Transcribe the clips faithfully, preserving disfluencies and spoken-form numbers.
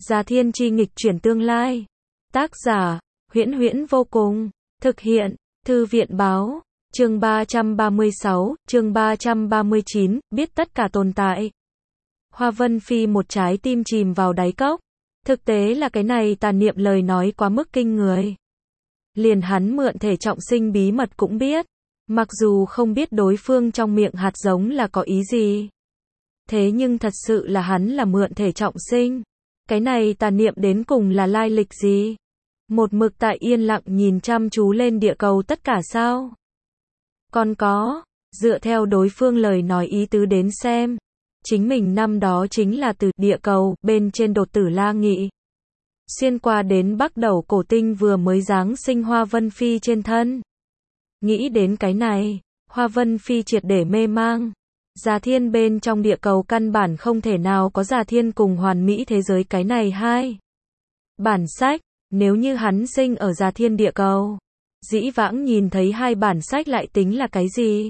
Già Thiên Chi nghịch chuyển tương lai. Tác giả, Huyễn Huyễn vô cùng. Thực hiện, Thư viện báo. Chương ba trăm ba mươi sáu, chương ba trăm ba mươi chín, biết tất cả tồn tại. Hoa Vân Phi một trái tim chìm vào đáy cốc. Thực tế là cái này tà niệm lời nói quá mức kinh người. Liền hắn mượn thể trọng sinh bí mật cũng biết. Mặc dù không biết đối phương trong miệng hạt giống là có ý gì. Thế nhưng thật sự là hắn là mượn thể trọng sinh. Cái này tà niệm đến cùng là lai lịch gì? Một mực tại yên lặng nhìn chăm chú lên địa cầu tất cả sao? Còn có, dựa theo đối phương lời nói ý tứ đến xem. Chính mình năm đó chính là từ địa cầu bên trên đột tử La Nghị. Xuyên qua đến Bắc Đầu cổ tinh vừa mới giáng sinh Hoa Vân Phi trên thân. Nghĩ đến cái này, Hoa Vân Phi triệt để mê mang. Già Thiên bên trong địa cầu căn bản không thể nào có Già Thiên cùng hoàn mỹ thế giới cái này hai. Bản sách, nếu như hắn sinh ở Già Thiên địa cầu, dĩ vãng nhìn thấy hai bản sách lại tính là cái gì?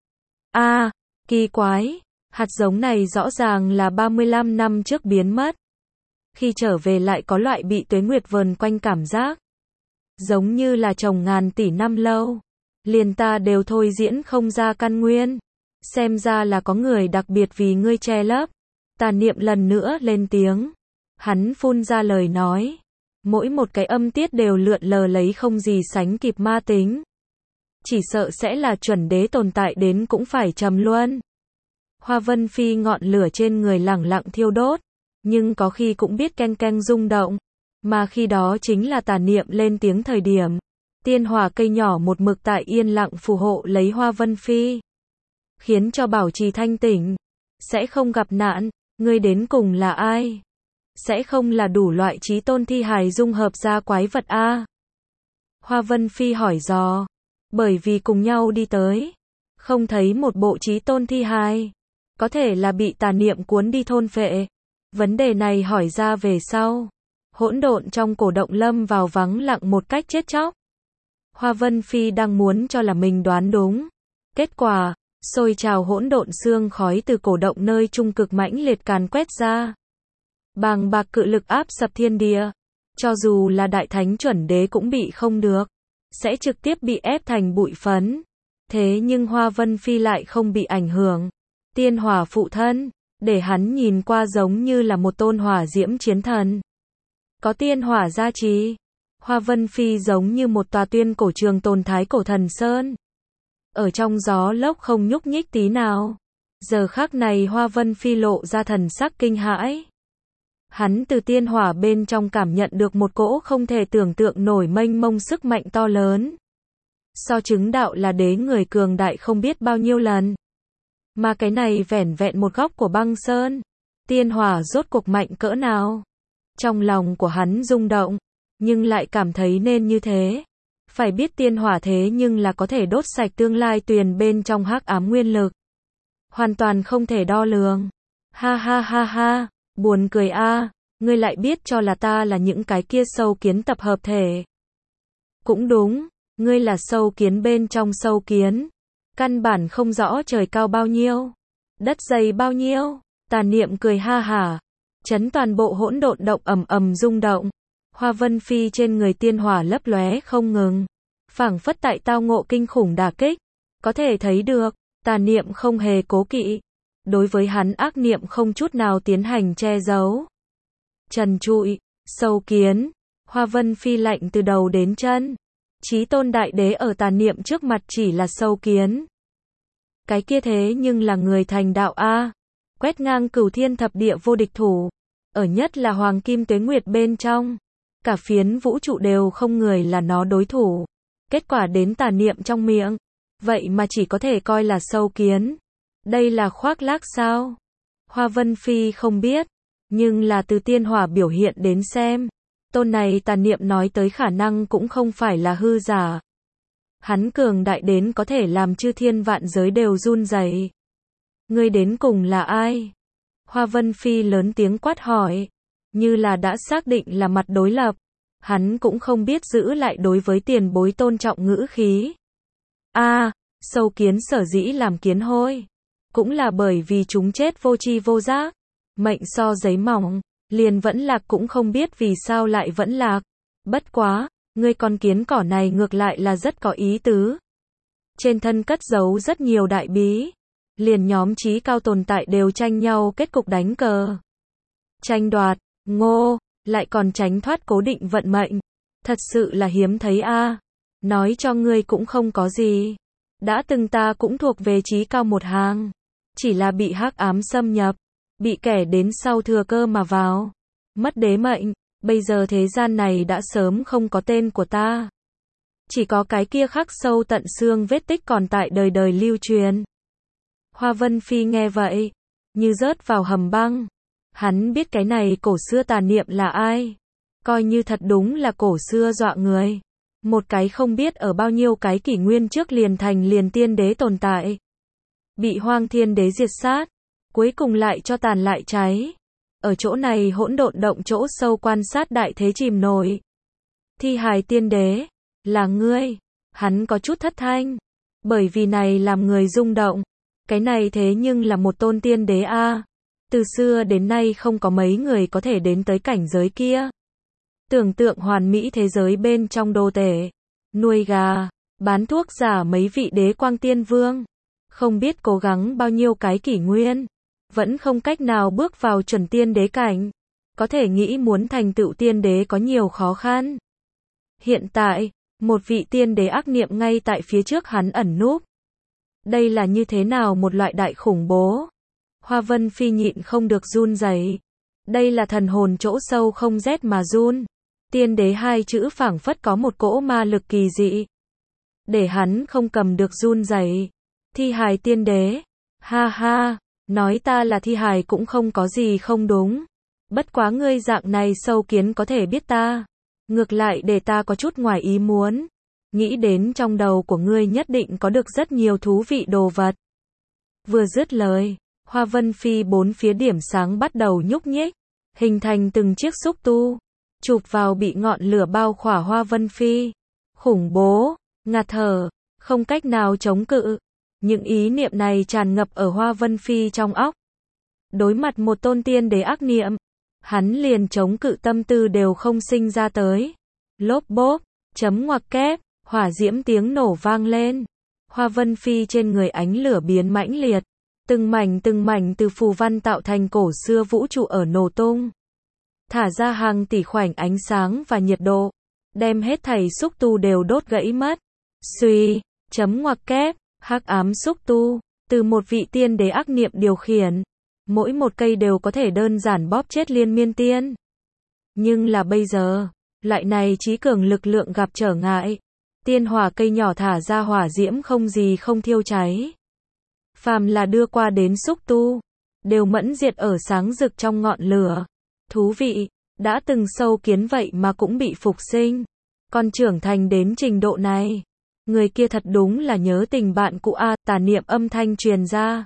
A, à, kỳ quái, hạt giống này rõ ràng là ba mươi lăm năm trước biến mất. Khi trở về lại có loại bị tuế nguyệt vờn quanh cảm giác. Giống như là trồng ngàn tỷ năm lâu. Liền ta đều thôi diễn không ra căn nguyên. Xem ra là có người đặc biệt vì ngươi che lấp. Tà niệm lần nữa lên tiếng. Hắn phun ra lời nói. Mỗi một cái âm tiết đều lượn lờ lấy không gì sánh kịp ma tính. Chỉ sợ sẽ là chuẩn đế tồn tại đến cũng phải trầm luân. Hoa Vân Phi ngọn lửa trên người lẳng lặng thiêu đốt. Nhưng có khi cũng biết keng keng rung động. Mà khi đó chính là tà niệm lên tiếng thời điểm. Tiên hỏa cây nhỏ một mực tại yên lặng phù hộ lấy Hoa Vân Phi. Khiến cho bảo trì thanh tỉnh. Sẽ không gặp nạn, ngươi đến cùng là ai? Sẽ không là đủ loại trí tôn thi hài dung hợp ra quái vật a? Hoa Vân Phi hỏi dò. Bởi vì cùng nhau đi tới. Không thấy một bộ trí tôn thi hài. Có thể là bị tà niệm cuốn đi thôn phệ. Vấn đề này hỏi ra về sau. Hỗn độn trong cổ động lâm vào vắng lặng một cách chết chóc. Hoa Vân Phi đang muốn cho là mình đoán đúng. Kết quả, sôi trào hỗn độn xương khói từ cổ động nơi trung cực mãnh liệt càn quét ra. Bàng bạc cự lực áp sập thiên địa. Cho dù là đại thánh chuẩn đế cũng bị không được. Sẽ trực tiếp bị ép thành bụi phấn. Thế nhưng Hoa Vân Phi lại không bị ảnh hưởng. Tiên hỏa phụ thân, để hắn nhìn qua giống như là một tôn hỏa diễm chiến thần. Có tiên hỏa gia trì. Hoa Vân Phi giống như một tòa tuyên cổ trường tồn thái cổ thần sơn. Ở trong gió lốc không nhúc nhích tí nào. Giờ khắc này Hoa Vân Phi lộ ra thần sắc kinh hãi. Hắn từ tiên hỏa bên trong cảm nhận được một cỗ không thể tưởng tượng nổi mênh mông sức mạnh to lớn. So chứng đạo là đế người cường đại không biết bao nhiêu lần. Mà cái này vẻn vẹn một góc của băng sơn. Tiên hỏa rốt cuộc mạnh cỡ nào? Trong lòng của hắn rung động. Nhưng lại cảm thấy nên như thế. Phải biết tiên hỏa thế nhưng là có thể đốt sạch tương lai tuyền bên trong hắc ám nguyên lực. Hoàn toàn không thể đo lường. Ha ha ha ha, buồn cười a, ngươi lại biết cho là ta là những cái kia sâu kiến tập hợp thể. Cũng đúng, ngươi là sâu kiến bên trong sâu kiến. Căn bản không rõ trời cao bao nhiêu, đất dày bao nhiêu. Tà niệm cười ha hả. Chấn toàn bộ hỗn độn động ầm ầm rung động. Hoa Vân Phi trên người tiên hỏa lấp lóe không ngừng. Phảng phất tại tao ngộ kinh khủng đả kích. Có thể thấy được, tà niệm không hề cố kỵ. Đối với hắn ác niệm không chút nào tiến hành che giấu. Trần trụi, sâu kiến. Hoa Vân Phi lạnh từ đầu đến chân. Chí tôn đại đế ở tà niệm trước mặt chỉ là sâu kiến. Cái kia thế nhưng là người thành đạo a. Quét ngang cửu thiên thập địa vô địch thủ. Ở nhất là hoàng kim tuế nguyệt bên trong. Cả phiến vũ trụ đều không người là nó đối thủ. Kết quả đến tà niệm trong miệng. Vậy mà chỉ có thể coi là sâu kiến. Đây là khoác lác sao? Hoa Vân Phi không biết. Nhưng là từ tiên hỏa biểu hiện đến xem. Tôn này tà niệm nói tới khả năng cũng không phải là hư giả. Hắn cường đại đến có thể làm chư thiên vạn giới đều run rẩy. Ngươi đến cùng là ai? Hoa Vân Phi lớn tiếng quát hỏi. Như là đã xác định là mặt đối lập. Hắn cũng không biết giữ lại đối với tiền bối tôn trọng ngữ khí. A, à, sâu kiến sở dĩ làm kiến hôi. Cũng là bởi vì chúng chết vô tri vô giác. Mệnh so giấy mỏng. liền vẫn lạc cũng không biết vì sao lại vẫn lạc. Bất quá, ngươi con kiến cỏ này ngược lại là rất có ý tứ. Trên thân cất giấu rất nhiều đại bí. Liền nhóm trí cao tồn tại đều tranh nhau kết cục đánh cờ. Tranh đoạt, ngô, lại còn tránh thoát cố định vận mệnh. Thật sự là hiếm thấy a. Nói cho ngươi cũng không có gì. Đã từng ta cũng thuộc về trí cao một hàng. Chỉ là bị hắc ám xâm nhập. Bị kẻ đến sau thừa cơ mà vào. Mất đế mệnh. Bây giờ thế gian này đã sớm không có tên của ta. Chỉ có cái kia khắc sâu tận xương vết tích còn tại đời đời lưu truyền. Hoa Vân Phi nghe vậy, như rớt vào hầm băng. Hắn biết cái này cổ xưa tà niệm là ai. Coi như thật đúng là cổ xưa dọa người. Một cái không biết ở bao nhiêu cái kỷ nguyên trước liền thành liền tiên đế tồn tại. Bị hoang thiên đế diệt sát. Cuối cùng lại cho tàn lại cháy. Ở chỗ này hỗn độn động chỗ sâu quan sát đại thế chìm nổi. Thi hài tiên đế. Là ngươi. Hắn có chút thất thanh. Bởi vì này làm người rung động. Cái này thế nhưng là một tôn tiên đế a. Từ xưa đến nay không có mấy người có thể đến tới cảnh giới kia. Tưởng tượng hoàn mỹ thế giới bên trong đô tể. Nuôi gà. Bán thuốc giả mấy vị đế quang tiên vương. Không biết cố gắng bao nhiêu cái kỷ nguyên. Vẫn không cách nào bước vào chuẩn tiên đế cảnh. Có thể nghĩ muốn thành tựu tiên đế có nhiều khó khăn. Hiện tại, một vị tiên đế ác niệm ngay tại phía trước hắn ẩn núp. Đây là như thế nào một loại đại khủng bố? Hoa Vân Phi nhịn không được run rẩy. Đây là thần hồn chỗ sâu không rét mà run. Tiên đế hai chữ phảng phất có một cỗ ma lực kỳ dị. Để hắn không cầm được run rẩy. Thi hài tiên đế. Ha ha, nói ta là thi hài cũng không có gì không đúng. Bất quá ngươi dạng này sâu kiến có thể biết ta. Ngược lại để ta có chút ngoài ý muốn. Nghĩ đến trong đầu của ngươi nhất định có được rất nhiều thú vị đồ vật. Vừa dứt lời, Hoa Vân Phi bốn phía điểm sáng bắt đầu nhúc nhích, hình thành từng chiếc xúc tu, chụp vào bị ngọn lửa bao khỏa Hoa Vân Phi. Khủng bố, ngạt thở, không cách nào chống cự. Những ý niệm này tràn ngập ở Hoa Vân Phi trong óc. Đối mặt một tôn tiên đế ác niệm, hắn liền chống cự tâm tư đều không sinh ra tới. Lốp bốp, chấm ngoặc kép, hỏa diễm tiếng nổ vang lên. Hoa Vân Phi trên người ánh lửa biến mãnh liệt. Từng mảnh từng mảnh từ phù văn tạo thành cổ xưa vũ trụ ở nổ tung. Thả ra hàng tỷ khoảnh ánh sáng và nhiệt độ. Đem hết thảy xúc tu đều đốt gãy mất. Suy, chấm ngoặc kép, hắc ám xúc tu. Từ một vị tiên đế ác niệm điều khiển. Mỗi một cây đều có thể đơn giản bóp chết liên miên tiên. Nhưng là bây giờ, loại này trí cường lực lượng gặp trở ngại. Tiên hỏa cây nhỏ thả ra hỏa diễm không gì không thiêu cháy. Phàm là đưa qua đến xúc tu, đều mẫn diệt ở sáng rực trong ngọn lửa. Thú vị, đã từng sâu kiến vậy mà cũng bị phục sinh. Còn trưởng thành đến trình độ này. Người kia thật đúng là nhớ tình bạn cũ a. Tà niệm âm thanh truyền ra.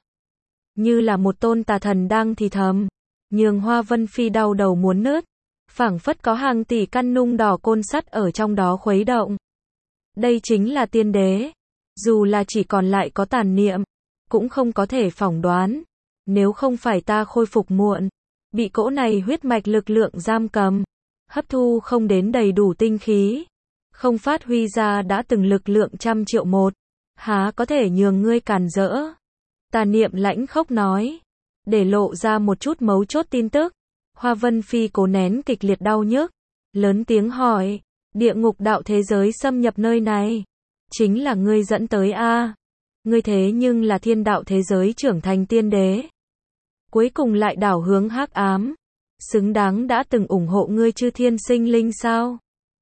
Như là một tôn tà thần đang thì thầm. Nhường Hoa Vân Phi đau đầu muốn nứt. Phảng phất có hàng tỷ căn nung đỏ côn sắt ở trong đó khuấy động. Đây chính là tiên đế. Dù là chỉ còn lại có tàn niệm, cũng không có thể phỏng đoán. Nếu không phải ta khôi phục muộn, bị cỗ này huyết mạch lực lượng giam cầm, hấp thu không đến đầy đủ tinh khí, không phát huy ra đã từng lực lượng trăm triệu một, há có thể nhường ngươi càn rỡ. Tà niệm lãnh khốc nói, để lộ ra một chút mấu chốt tin tức. Hoa Vân Phi cố nén kịch liệt đau nhức, lớn tiếng hỏi, địa ngục đạo thế giới xâm nhập nơi này, chính là ngươi dẫn tới a? Ngươi thế nhưng là thiên đạo thế giới trưởng thành tiên đế. Cuối cùng lại đảo hướng hắc ám, xứng đáng đã từng ủng hộ ngươi chư thiên sinh linh sao?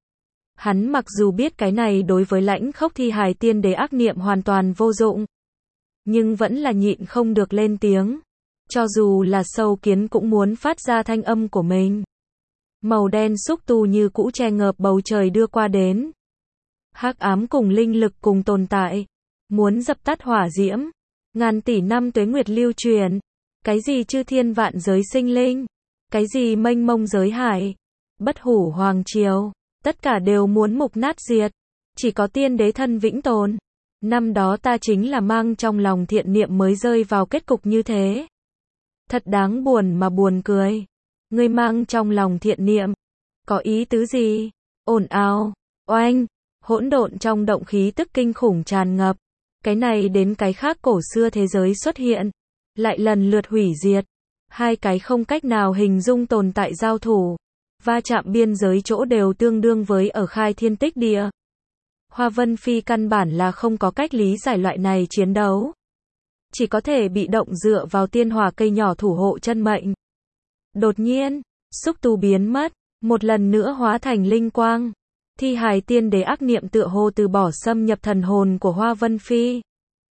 Hắn mặc dù biết cái này đối với lãnh khốc thi hài tiên đế ác niệm hoàn toàn vô dụng, nhưng vẫn là nhịn không được lên tiếng. Cho dù là sâu kiến cũng muốn phát ra thanh âm của mình. Màu đen xúc tu như cũ che ngợp bầu trời đưa qua đến. Hắc ám cùng linh lực cùng tồn tại. Muốn dập tắt hỏa diễm. Ngàn tỷ năm tuế nguyệt lưu truyền. Cái gì chư thiên vạn giới sinh linh. Cái gì mênh mông giới hải. Bất hủ hoàng triều. Tất cả đều muốn mục nát diệt. Chỉ có tiên đế thân vĩnh tồn. Năm đó ta chính là mang trong lòng thiện niệm mới rơi vào kết cục như thế. Thật đáng buồn mà buồn cười. Ngươi mang trong lòng thiện niệm, có ý tứ gì? Ồn ào, oanh, hỗn độn trong động khí tức kinh khủng tràn ngập. Cái này đến cái khác cổ xưa thế giới xuất hiện, lại lần lượt hủy diệt. Hai cái không cách nào hình dung tồn tại giao thủ, va chạm biên giới chỗ đều tương đương với ở khai thiên tích địa. Hoa Vân Phi căn bản là không có cách lý giải loại này chiến đấu. Chỉ có thể bị động dựa vào tiên hỏa cây nhỏ thủ hộ chân mệnh. Đột nhiên, xúc tu biến mất, một lần nữa hóa thành linh quang. Thi hài tiên đế ác niệm tựa hồ từ bỏ xâm nhập thần hồn của Hoa Vân Phi.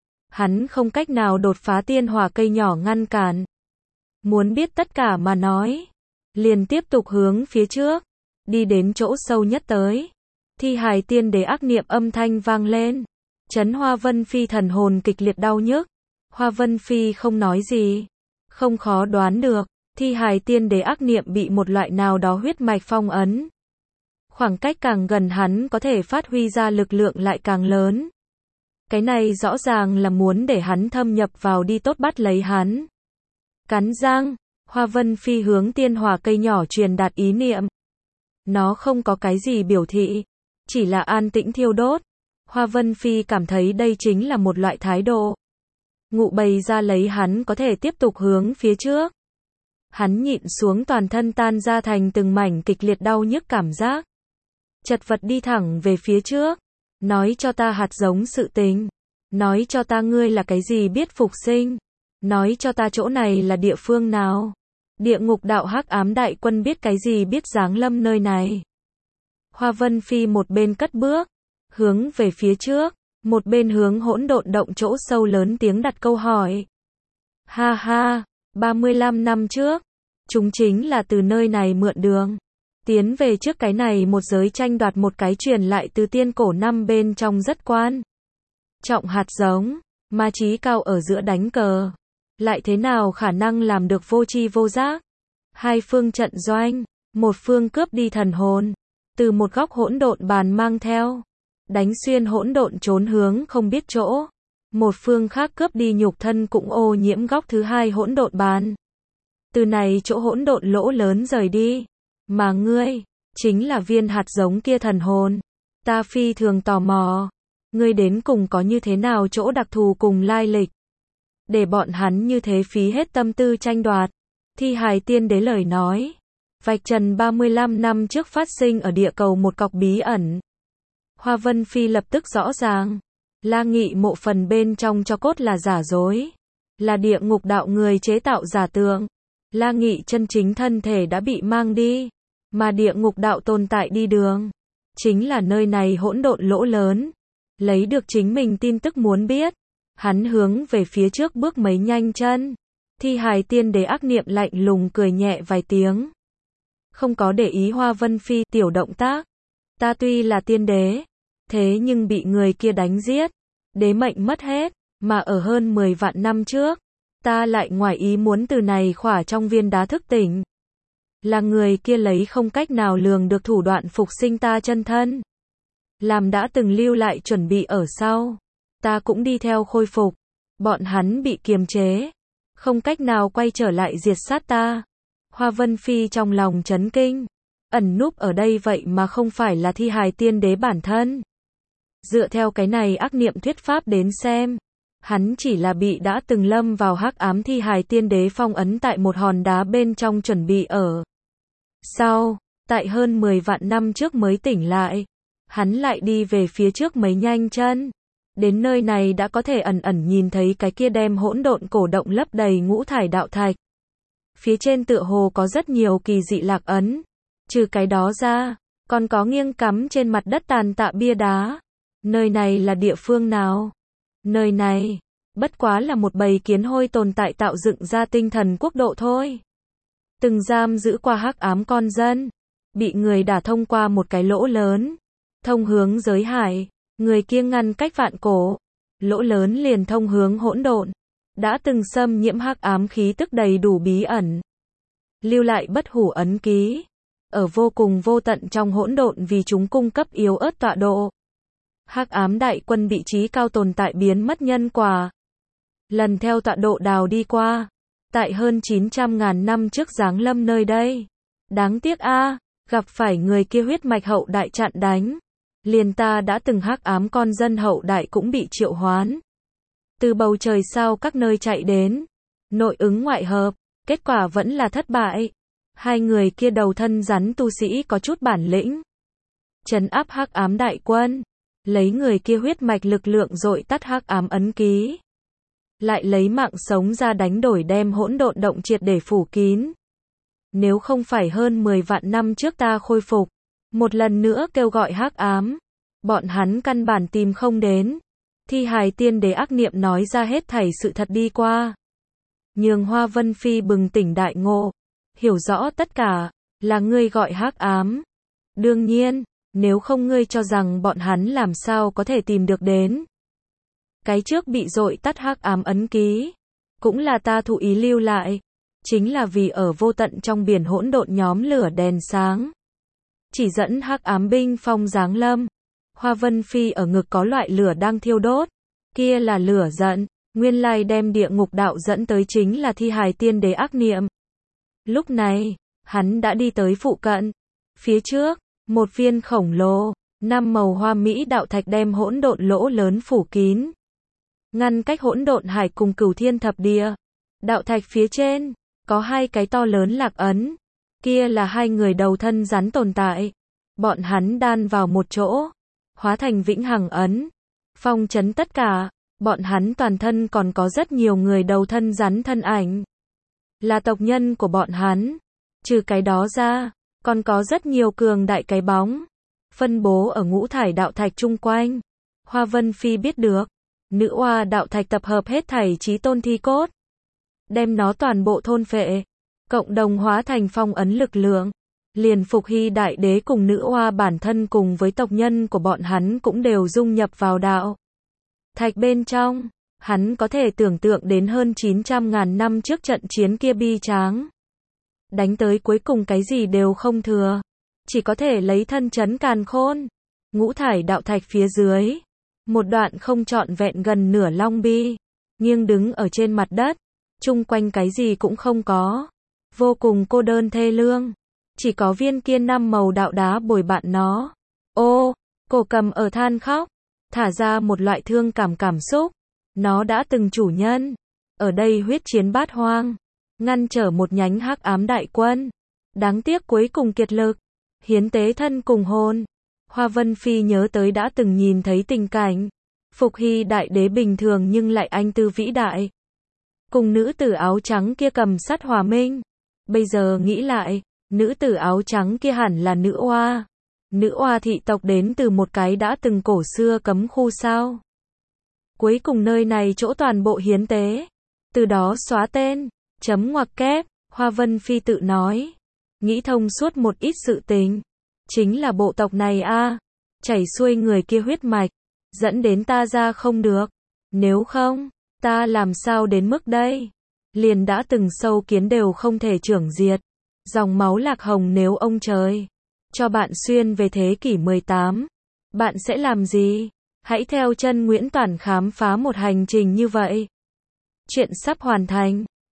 Hắn không cách nào đột phá tiên hỏa cây nhỏ ngăn cản. Muốn biết tất cả mà nói, liền tiếp tục hướng phía trước, đi đến chỗ sâu nhất tới. Thi hài tiên đế ác niệm âm thanh vang lên, chấn Hoa Vân Phi thần hồn kịch liệt đau nhức. Hoa Vân Phi không nói gì, không khó đoán được, thi hài tiên đế ác niệm bị một loại nào đó huyết mạch phong ấn. Khoảng cách càng gần hắn có thể phát huy ra lực lượng lại càng lớn. Cái này rõ ràng là muốn để hắn thâm nhập vào đi tốt bắt lấy hắn. Cắn răng, Hoa Vân Phi hướng tiên hỏa cây nhỏ truyền đạt ý niệm. Nó không có cái gì biểu thị, chỉ là an tĩnh thiêu đốt. Hoa Vân Phi cảm thấy đây chính là một loại thái độ. Ngụ bày ra lấy hắn có thể tiếp tục hướng phía trước. Hắn nhịn xuống toàn thân tan ra thành từng mảnh kịch liệt đau nhức cảm giác. Chật vật đi thẳng về phía trước. Nói cho ta hạt giống sự tình. Nói cho ta ngươi là cái gì biết phục sinh. Nói cho ta chỗ này là địa phương nào. Địa ngục đạo hắc ám đại quân biết cái gì biết giáng lâm nơi này. Hoa Vân Phi một bên cất bước, hướng về phía trước, một bên hướng hỗn độn động chỗ sâu lớn tiếng đặt câu hỏi. Ha ha, ba mươi lăm năm trước, chúng chính là từ nơi này mượn đường. Tiến về trước cái này một giới tranh đoạt một cái truyền lại từ tiên cổ năm bên trong rất quan. Trọng hạt giống, ma trí cao ở giữa đánh cờ. Lại thế nào khả năng làm được vô tri vô giác? Hai phương trận doanh, một phương cướp đi thần hồn, từ một góc hỗn độn bàn mang theo, đánh xuyên hỗn độn trốn hướng không biết chỗ. Một phương khác cướp đi nhục thân cũng ô nhiễm góc thứ hai hỗn độn bàn. Từ này chỗ hỗn độn lỗ lớn rời đi. Mà ngươi, chính là viên hạt giống kia thần hồn. Ta phi thường tò mò. Ngươi đến cùng có như thế nào chỗ đặc thù cùng lai lịch. Để bọn hắn như thế phí hết tâm tư tranh đoạt. Thi hài tiên đế lời nói. Vạch trần ba mươi lăm năm trước phát sinh ở địa cầu một cọc bí ẩn. Hoa Vân Phi lập tức rõ ràng. La Nghị mộ phần bên trong cho cốt là giả dối. Là địa ngục đạo người chế tạo giả tượng. La Nghị chân chính thân thể đã bị mang đi. Mà địa ngục đạo tồn tại đi đường. Chính là nơi này hỗn độn lỗ lớn. Lấy được chính mình tin tức muốn biết. Hắn hướng về phía trước bước mấy nhanh chân. Thi hài tiên đế ác niệm lạnh lùng cười nhẹ vài tiếng. Không có để ý Hoa Vân Phi tiểu động tác. Ta tuy là tiên đế. Thế nhưng bị người kia đánh giết. Đế mệnh mất hết. Mà ở hơn mười vạn năm trước. Ta lại ngoài ý muốn từ này khỏa trong viên đá thức tỉnh. Là người kia lấy không cách nào lường được thủ đoạn phục sinh ta chân thân. Làm đã từng lưu lại chuẩn bị ở sau. Ta cũng đi theo khôi phục. Bọn hắn bị kiềm chế. Không cách nào quay trở lại diệt sát ta. Hoa Vân Phi trong lòng chấn kinh. Ẩn núp ở đây vậy mà không phải là thi hài tiên đế bản thân. Dựa theo cái này ác niệm thuyết pháp đến xem. Hắn chỉ là bị đã từng lâm vào hắc ám thi hài tiên đế phong ấn tại một hòn đá bên trong chuẩn bị ở. Sau, tại hơn mười vạn năm trước mới tỉnh lại. Hắn lại đi về phía trước mấy nhanh chân. Đến nơi này đã có thể ẩn ẩn nhìn thấy cái kia đem hỗn độn cổ động lấp đầy ngũ thải đạo thạch. Phía trên tựa hồ có rất nhiều kỳ dị lạc ấn. Trừ cái đó ra, còn có nghiêng cắm trên mặt đất tàn tạ bia đá. Nơi này là địa phương nào? Nơi này, bất quá là một bầy kiến hôi tồn tại tạo dựng ra tinh thần quốc độ thôi. Từng giam giữ qua hắc ám con dân. Bị người đả thông qua một cái lỗ lớn. Thông hướng giới hải. Người kia ngăn cách vạn cổ. Lỗ lớn liền thông hướng hỗn độn. Đã từng xâm nhiễm hắc ám khí tức đầy đủ bí ẩn. Lưu lại bất hủ ấn ký. Ở vô cùng vô tận trong hỗn độn vì chúng cung cấp yếu ớt tọa độ. Hắc ám đại quân vị trí cao tồn tại biến mất nhân quả. Lần theo tọa độ đào đi qua. Tại hơn chín trăm ngàn năm trước giáng lâm nơi đây. Đáng tiếc a, gặp phải người kia huyết mạch hậu đại chặn đánh. Liền ta đã từng hắc ám con dân hậu đại cũng bị triệu hoán. Từ bầu trời sao các nơi chạy đến. Nội ứng ngoại hợp, kết quả vẫn là thất bại. Hai người kia đầu thân rắn tu sĩ có chút bản lĩnh. Trấn áp hắc ám đại quân. Lấy người kia huyết mạch lực lượng dội tắt hắc ám ấn ký. Lại lấy mạng sống ra đánh đổi đem hỗn độn động triệt để phủ kín. Nếu không phải hơn mười vạn năm trước ta khôi phục, một lần nữa kêu gọi hắc ám, bọn hắn căn bản tìm không đến. Thi hài tiên đế ác niệm nói ra hết thảy sự thật đi qua. Nhường Hoa Vân Phi bừng tỉnh đại ngộ, hiểu rõ tất cả, là ngươi gọi hắc ám. Đương nhiên, nếu không ngươi cho rằng bọn hắn làm sao có thể tìm được đến. Cái trước bị dội tắt hắc ám ấn ký, cũng là ta thụ ý lưu lại. Chính là vì ở vô tận trong biển hỗn độn nhóm lửa đèn sáng. Chỉ dẫn hắc ám binh phong giáng lâm. Hoa Vân Phi ở ngực có loại lửa đang thiêu đốt. Kia là lửa giận. Nguyên lai đem địa ngục đạo dẫn tới chính là thi hài tiên đế ác niệm. Lúc này, hắn đã đi tới phụ cận. Phía trước, một viên khổng lồ, năm màu hoa mỹ đạo thạch đem hỗn độn lỗ lớn phủ kín. Ngăn cách hỗn độn hải cùng cửu thiên thập địa. Đạo thạch phía trên, có hai cái to lớn lạc ấn. Kia là hai người đầu thân rắn tồn tại. Bọn hắn đan vào một chỗ, hóa thành vĩnh hằng ấn. Phong trấn tất cả. Bọn hắn toàn thân còn có rất nhiều người đầu thân rắn thân ảnh. Là tộc nhân của bọn hắn. Trừ cái đó ra, còn có rất nhiều cường đại cái bóng. Phân bố ở ngũ thải đạo thạch chung quanh. Hoa Vân Phi biết được. Nữ oa đạo thạch tập hợp hết thảy chí tôn thi cốt. Đem nó toàn bộ thôn phệ. Cộng đồng hóa thành phong ấn lực lượng. Liền Phục Hy đại đế cùng nữ oa bản thân cùng với tộc nhân của bọn hắn cũng đều dung nhập vào đạo thạch bên trong. Hắn có thể tưởng tượng đến hơn chín trăm ngàn năm trước trận chiến kia bi tráng. Đánh tới cuối cùng cái gì đều không thừa. Chỉ có thể lấy thân trấn càn khôn. Ngũ thải đạo thạch phía dưới. Một đoạn không trọn vẹn gần nửa long bi. Nghiêng đứng ở trên mặt đất. Chung quanh cái gì cũng không có. Vô cùng cô đơn thê lương. Chỉ có viên kia năm màu đạo đá bồi bạn nó. Ô, cổ cầm ở than khóc. Thả ra một loại thương cảm cảm xúc. Nó đã từng chủ nhân. Ở đây huyết chiến bát hoang. Ngăn trở một nhánh hắc ám đại quân. Đáng tiếc cuối cùng kiệt lực. Hiến tế thân cùng hồn. Hoa Vân Phi nhớ tới đã từng nhìn thấy tình cảnh. Phục Hy đại đế bình thường nhưng lại anh tư vĩ đại. Cùng nữ tử áo trắng kia cầm sắt hòa minh. Bây giờ nghĩ lại, nữ tử áo trắng kia hẳn là nữ oa. Nữ oa thị tộc đến từ một cái đã từng cổ xưa cấm khu sao. Cuối cùng nơi này chỗ toàn bộ hiến tế. Từ đó xóa tên, chấm ngoặc kép, Hoa Vân Phi tự nói. Nghĩ thông suốt một ít sự tình. Chính là bộ tộc này a, chảy xuôi người kia huyết mạch. Dẫn đến ta ra không được. Nếu không, ta làm sao đến mức đây? Liền đã từng sâu kiến đều không thể trưởng diệt. Dòng máu lạc hồng nếu ông trời cho bạn xuyên về thế kỷ mười tám, bạn sẽ làm gì? Hãy theo chân Nguyễn Toản khám phá một hành trình như vậy. Chuyện sắp hoàn thành.